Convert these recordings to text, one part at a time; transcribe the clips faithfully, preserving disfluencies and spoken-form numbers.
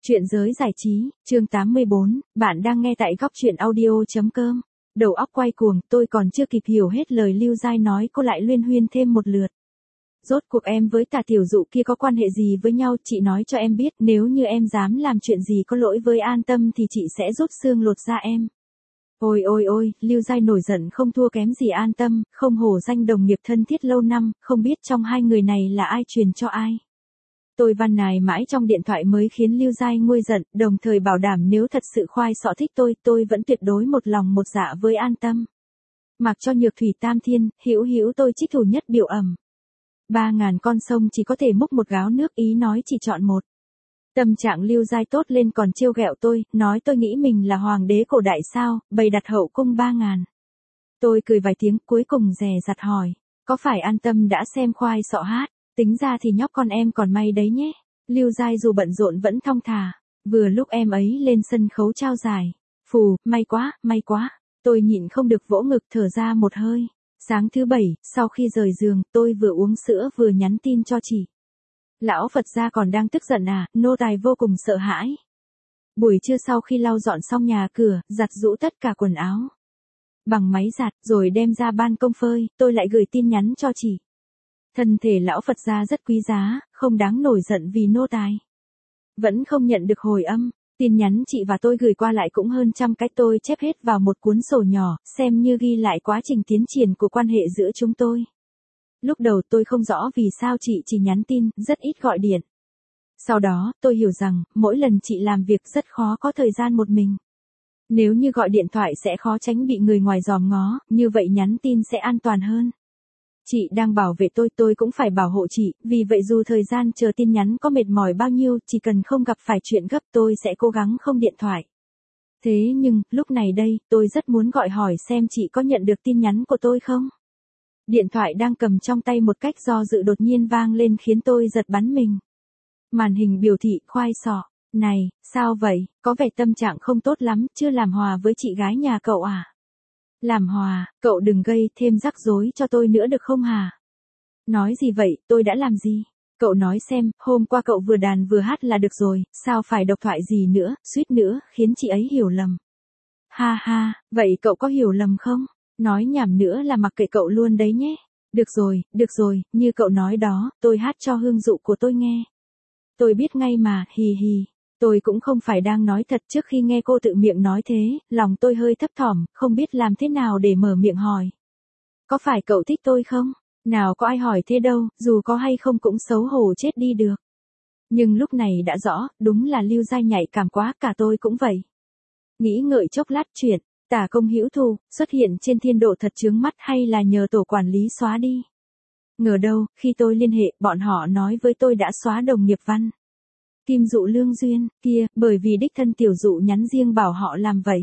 Chuyện giới giải trí, chương tám mươi bốn, bạn đang nghe tại góc truyện audio.com. Đầu óc quay cuồng, tôi còn chưa kịp hiểu hết lời Lưu Giai nói cô lại luyên huyên thêm một lượt. Rốt cuộc em với Tà Tiểu Dụ kia có quan hệ gì với nhau, chị nói cho em biết, nếu như em dám làm chuyện gì có lỗi với An Tâm thì chị sẽ rút xương lột da em. Ôi ôi ôi, Lưu Giai nổi giận không thua kém gì An Tâm, không hổ danh đồng nghiệp thân thiết lâu năm, không biết trong hai người này là ai truyền cho ai. Tôi văn nài mãi trong điện thoại mới khiến Lưu Giai nguôi giận, đồng thời bảo đảm nếu thật sự khoai sọ thích tôi, tôi vẫn tuyệt đối một lòng một dạ với An Tâm. Mặc cho nhược thủy tam thiên, hữu hữu tôi trích thủ nhất biểu ẩm. Ba ngàn con sông chỉ có thể múc một gáo nước, ý nói chỉ chọn một. Tâm trạng Lưu Giai tốt lên còn trêu ghẹo tôi, nói tôi nghĩ mình là hoàng đế cổ đại sao, bày đặt hậu cung ba ngàn. Tôi cười vài tiếng cuối cùng dè dặt hỏi, có phải An Tâm đã xem khoai sọ hát? Tính ra thì nhóc con em còn may đấy nhé. Lưu Giai dù bận rộn vẫn thong thả. Vừa lúc em ấy lên sân khấu trao giải. Phù, may quá, may quá. Tôi nhịn không được vỗ ngực thở ra một hơi. Sáng thứ bảy, sau khi rời giường, tôi vừa uống sữa vừa nhắn tin cho chị. Lão Phật gia còn đang tức giận à, nô tài vô cùng sợ hãi. Buổi trưa sau khi lau dọn xong nhà cửa, giặt giũ tất cả quần áo bằng máy giặt rồi đem ra ban công phơi, tôi lại gửi tin nhắn cho chị. Thân thể lão Phật gia rất quý giá, không đáng nổi giận vì nô tài. Vẫn không nhận được hồi âm, tin nhắn chị và tôi gửi qua lại cũng hơn trăm cái, tôi chép hết vào một cuốn sổ nhỏ, xem như ghi lại quá trình tiến triển của quan hệ giữa chúng tôi. Lúc đầu tôi không rõ vì sao chị chỉ nhắn tin, rất ít gọi điện. Sau đó, tôi hiểu rằng, mỗi lần chị làm việc rất khó có thời gian một mình. Nếu như gọi điện thoại sẽ khó tránh bị người ngoài dòm ngó, như vậy nhắn tin sẽ an toàn hơn. Chị đang bảo vệ tôi, tôi cũng phải bảo hộ chị, vì vậy dù thời gian chờ tin nhắn có mệt mỏi bao nhiêu, chỉ cần không gặp phải chuyện gấp tôi sẽ cố gắng không điện thoại. Thế nhưng, lúc này đây, tôi rất muốn gọi hỏi xem chị có nhận được tin nhắn của tôi không? Điện thoại đang cầm trong tay một cách do dự đột nhiên vang lên khiến tôi giật bắn mình. Màn hình biểu thị khoai sọ. Này, sao vậy, có vẻ tâm trạng không tốt lắm, chưa làm hòa với chị gái nhà cậu à? Làm hòa, cậu đừng gây thêm rắc rối cho tôi nữa được không hả? Nói gì vậy, tôi đã làm gì? Cậu nói xem, hôm qua cậu vừa đàn vừa hát là được rồi, sao phải độc thoại gì nữa, suýt nữa, khiến chị ấy hiểu lầm. Ha ha, vậy cậu có hiểu lầm không? Nói nhảm nữa là mặc kệ cậu luôn đấy nhé. Được rồi, được rồi, như cậu nói đó, tôi hát cho hương dụ của tôi nghe. Tôi biết ngay mà, hì hì. Tôi cũng không phải đang nói thật, trước khi nghe cô tự miệng nói thế, lòng tôi hơi thấp thỏm, không biết làm thế nào để mở miệng hỏi. Có phải cậu thích tôi không? Nào có ai hỏi thế đâu, dù có hay không cũng xấu hổ chết đi được. Nhưng lúc này đã rõ, đúng là Lưu Giai nhạy cảm quá, cả tôi cũng vậy. Nghĩ ngợi chốc lát chuyện, Tả Công Hữu Thù, xuất hiện trên thiên độ thật chướng mắt hay là nhờ tổ quản lý xóa đi. Ngờ đâu, khi tôi liên hệ, bọn họ nói với tôi đã xóa đồng nghiệp văn. Kim Dụ Lương Duyên, kia, bởi vì đích thân Tiểu Dụ nhắn riêng bảo họ làm vậy.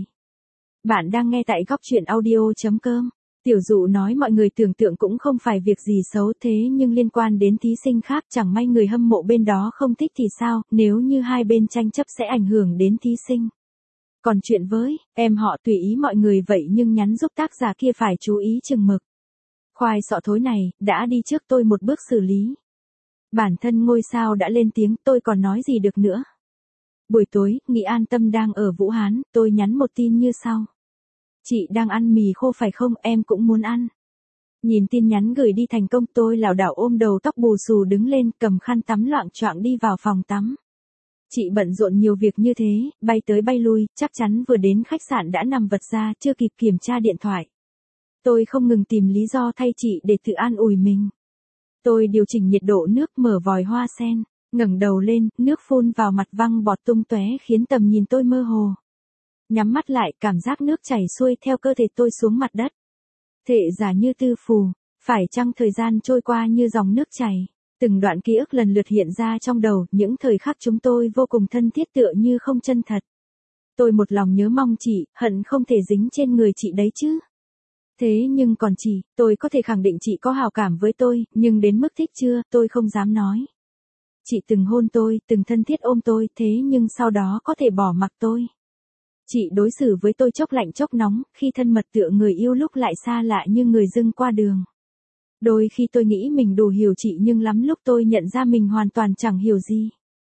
Bạn đang nghe tại góc truyện audio.com. Tiểu Dụ nói mọi người tưởng tượng cũng không phải việc gì xấu thế nhưng liên quan đến thí sinh khác chẳng may người hâm mộ bên đó không thích thì sao, nếu như hai bên tranh chấp sẽ ảnh hưởng đến thí sinh. Còn chuyện với, em họ tùy ý mọi người vậy nhưng nhắn giúp tác giả kia phải chú ý chừng mực. Khoai sọ thối này, đã đi trước tôi một bước xử lý. Bản thân ngôi sao đã lên tiếng, tôi còn nói gì được nữa. Buổi tối, Nghị An Tâm đang ở Vũ Hán, tôi nhắn một tin như sau. Chị đang ăn mì khô phải không, em cũng muốn ăn. Nhìn tin nhắn gửi đi thành công, tôi lảo đảo ôm đầu tóc bù xù đứng lên, cầm khăn tắm loạng choạng đi vào phòng tắm. Chị bận rộn nhiều việc như thế, bay tới bay lui, chắc chắn vừa đến khách sạn đã nằm vật ra, chưa kịp kiểm tra điện thoại. Tôi không ngừng tìm lý do thay chị để tự an ủi mình. Tôi điều chỉnh nhiệt độ nước, mở vòi hoa sen, ngẩng đầu lên, nước phun vào mặt văng bọt tung tóe khiến tầm nhìn tôi mơ hồ. Nhắm mắt lại, cảm giác nước chảy xuôi theo cơ thể tôi xuống mặt đất. Thể giả như tư phù, phải chăng thời gian trôi qua như dòng nước chảy, từng đoạn ký ức lần lượt hiện ra trong đầu, những thời khắc chúng tôi vô cùng thân thiết tựa như không chân thật. Tôi một lòng nhớ mong chị, hận không thể dính trên người chị đấy chứ. Thế nhưng còn chị, tôi có thể khẳng định chị có hào cảm với tôi, nhưng đến mức thích chưa, tôi không dám nói. Chị từng hôn tôi, từng thân thiết ôm tôi, thế nhưng sau đó có thể bỏ mặc tôi. Chị đối xử với tôi chốc lạnh chốc nóng, khi thân mật tựa người yêu lúc lại xa lạ như người dưng qua đường. Đôi khi tôi nghĩ mình đủ hiểu chị nhưng lắm lúc tôi nhận ra mình hoàn toàn chẳng hiểu gì.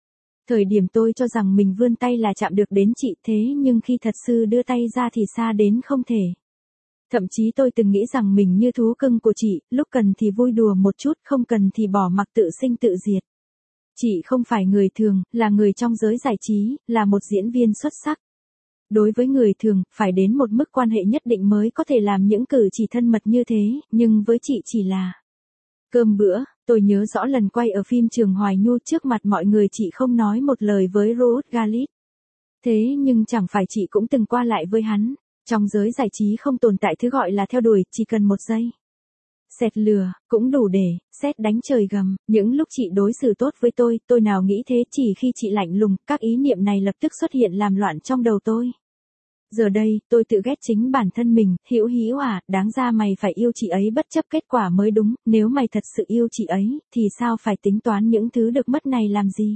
Thời điểm tôi cho rằng mình vươn tay là chạm được đến chị, thế nhưng khi thật sự đưa tay ra thì xa đến không thể. Thậm chí tôi từng nghĩ rằng mình như thú cưng của chị, lúc cần thì vui đùa một chút, không cần thì bỏ mặc tự sinh tự diệt. Chị không phải người thường, là người trong giới giải trí, là một diễn viên xuất sắc. Đối với người thường, phải đến một mức quan hệ nhất định mới có thể làm những cử chỉ thân mật như thế, nhưng với chị chỉ là cơm bữa. Tôi nhớ rõ lần quay ở phim Trường Hoài Nhu, trước mặt mọi người chị không nói một lời với Ruud Gullit. Thế nhưng chẳng phải chị cũng từng qua lại với hắn. Trong giới giải trí không tồn tại thứ gọi là theo đuổi, chỉ cần một giây sét lừa, cũng đủ để sét đánh trời gầm. Những lúc chị đối xử tốt với tôi, tôi nào nghĩ thế, chỉ khi chị lạnh lùng, các ý niệm này lập tức xuất hiện làm loạn trong đầu tôi. Giờ đây, tôi tự ghét chính bản thân mình. Hữu Hữu à, đáng ra mày phải yêu chị ấy bất chấp kết quả mới đúng, nếu mày thật sự yêu chị ấy, thì sao phải tính toán những thứ được mất này làm gì?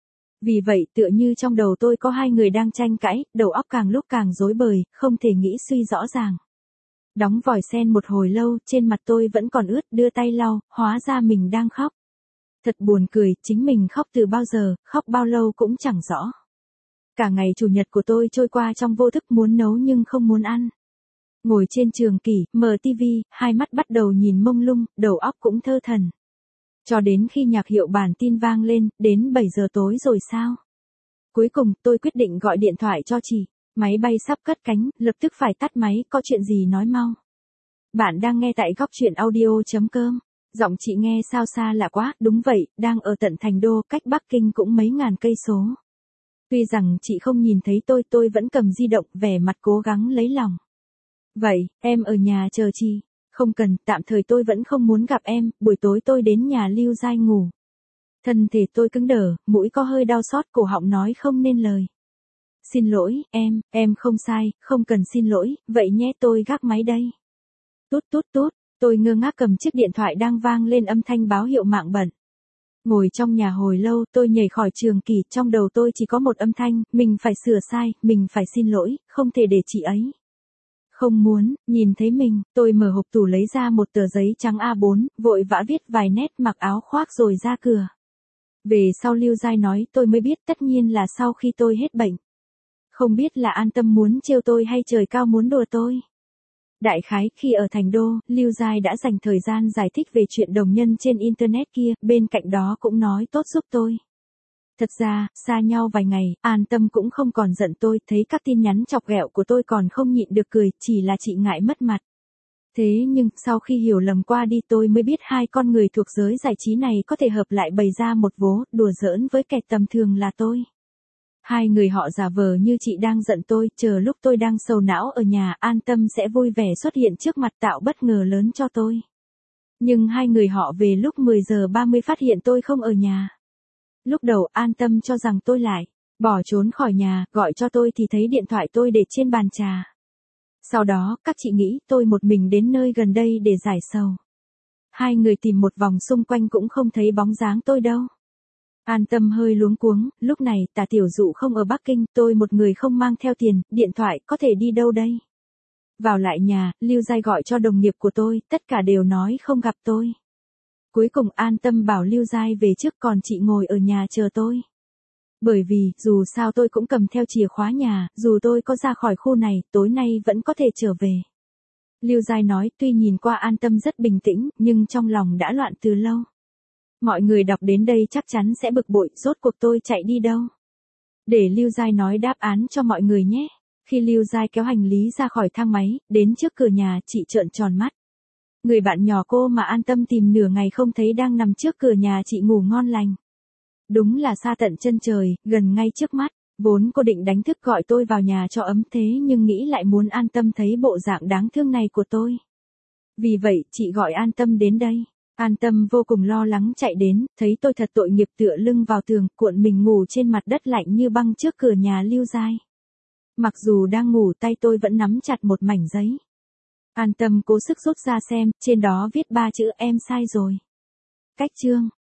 Vì vậy, tựa như trong đầu tôi có hai người đang tranh cãi, đầu óc càng lúc càng rối bời, không thể nghĩ suy rõ ràng. Đóng vòi sen một hồi lâu, trên mặt tôi vẫn còn ướt, đưa tay lau, hóa ra mình đang khóc. Thật buồn cười, chính mình khóc từ bao giờ, khóc bao lâu cũng chẳng rõ. Cả ngày chủ nhật của tôi trôi qua trong vô thức, muốn nấu nhưng không muốn ăn. Ngồi trên trường kỷ, mở tivi, hai mắt bắt đầu nhìn mông lung, đầu óc cũng thơ thẩn. Cho đến khi nhạc hiệu bản tin vang lên, đến bảy giờ tối rồi sao? Cuối cùng, tôi quyết định gọi điện thoại cho chị. Máy bay sắp cất cánh, lập tức phải tắt máy, có chuyện gì nói mau. Bạn đang nghe tại góc truyện audio chấm com. Giọng chị nghe sao xa lạ quá, đúng vậy, đang ở tận thành đô, cách Bắc Kinh cũng mấy ngàn cây số. Tuy rằng chị không nhìn thấy tôi, tôi vẫn cầm di động, vẻ mặt cố gắng lấy lòng. Vậy, em ở nhà chờ chị. Không cần, tạm thời tôi vẫn không muốn gặp em, buổi tối tôi đến nhà Lưu Giai ngủ. Thân thể tôi cứng đờ, mũi có hơi đau xót, cổ họng nói không nên lời. Xin lỗi, em, em không sai, không cần xin lỗi, vậy nhé, tôi gác máy đây. Tút tút tút, tôi ngơ ngác cầm chiếc điện thoại đang vang lên âm thanh báo hiệu mạng bận. Ngồi trong nhà hồi lâu, tôi nhảy khỏi trường kỷ, trong đầu tôi chỉ có một âm thanh, mình phải sửa sai, mình phải xin lỗi, không thể để chị ấy không muốn nhìn thấy mình. Tôi mở hộp tủ lấy ra một tờ giấy trắng A bốn, vội vã viết vài nét, mặc áo khoác rồi ra cửa. Về sau Lưu Giai nói tôi mới biết, tất nhiên là sau khi tôi hết bệnh. Không biết là An Tâm muốn trêu tôi hay trời cao muốn đùa tôi. Đại khái, khi ở thành đô, Lưu Giai đã dành thời gian giải thích về chuyện đồng nhân trên internet kia, bên cạnh đó cũng nói tốt giúp tôi. Thật ra, xa nhau vài ngày, An Tâm cũng không còn giận tôi, thấy các tin nhắn chọc ghẹo của tôi còn không nhịn được cười, chỉ là chị ngại mất mặt. Thế nhưng, sau khi hiểu lầm qua đi tôi mới biết hai con người thuộc giới giải trí này có thể hợp lại bày ra một vố, đùa giỡn với kẻ tầm thường là tôi. Hai người họ giả vờ như chị đang giận tôi, chờ lúc tôi đang sầu não ở nhà, An Tâm sẽ vui vẻ xuất hiện trước mặt tạo bất ngờ lớn cho tôi. Nhưng hai người họ về lúc mười giờ ba mươi phát hiện tôi không ở nhà. Lúc đầu An Tâm cho rằng tôi lại bỏ trốn khỏi nhà, gọi cho tôi thì thấy điện thoại tôi để trên bàn trà. Sau đó, các chị nghĩ tôi một mình đến nơi gần đây để giải sầu. Hai người tìm một vòng xung quanh cũng không thấy bóng dáng tôi đâu. An Tâm hơi luống cuống, lúc này Tả Tiểu Dụ không ở Bắc Kinh, tôi một người không mang theo tiền, điện thoại, có thể đi đâu đây? Vào lại nhà, Lưu Giai gọi cho đồng nghiệp của tôi, tất cả đều nói không gặp tôi. Cuối cùng An Tâm bảo Lưu Giai về trước, còn chị ngồi ở nhà chờ tôi. Bởi vì, dù sao tôi cũng cầm theo chìa khóa nhà, dù tôi có ra khỏi khu này, tối nay vẫn có thể trở về. Lưu Giai nói, tuy nhìn qua An Tâm rất bình tĩnh, nhưng trong lòng đã loạn từ lâu. Mọi người đọc đến đây chắc chắn sẽ bực bội, rốt cuộc tôi chạy đi đâu? Để Lưu Giai nói đáp án cho mọi người nhé. Khi Lưu Giai kéo hành lý ra khỏi thang máy, đến trước cửa nhà, chị trợn tròn mắt. Người bạn nhỏ cô mà An Tâm tìm nửa ngày không thấy đang nằm trước cửa nhà chị ngủ ngon lành. Đúng là xa tận chân trời, gần ngay trước mắt. Vốn cô định đánh thức gọi tôi vào nhà cho ấm, thế nhưng nghĩ lại muốn An Tâm thấy bộ dạng đáng thương này của tôi. Vì vậy, chị gọi An Tâm đến đây. An Tâm vô cùng lo lắng chạy đến, thấy tôi thật tội nghiệp tựa lưng vào tường, cuộn mình ngủ trên mặt đất lạnh như băng trước cửa nhà Lưu Giai. Mặc dù đang ngủ, tay tôi vẫn nắm chặt một mảnh giấy. An Tâm cố sức rút ra xem, trên đó viết ba chữ em sai rồi. Cách chương.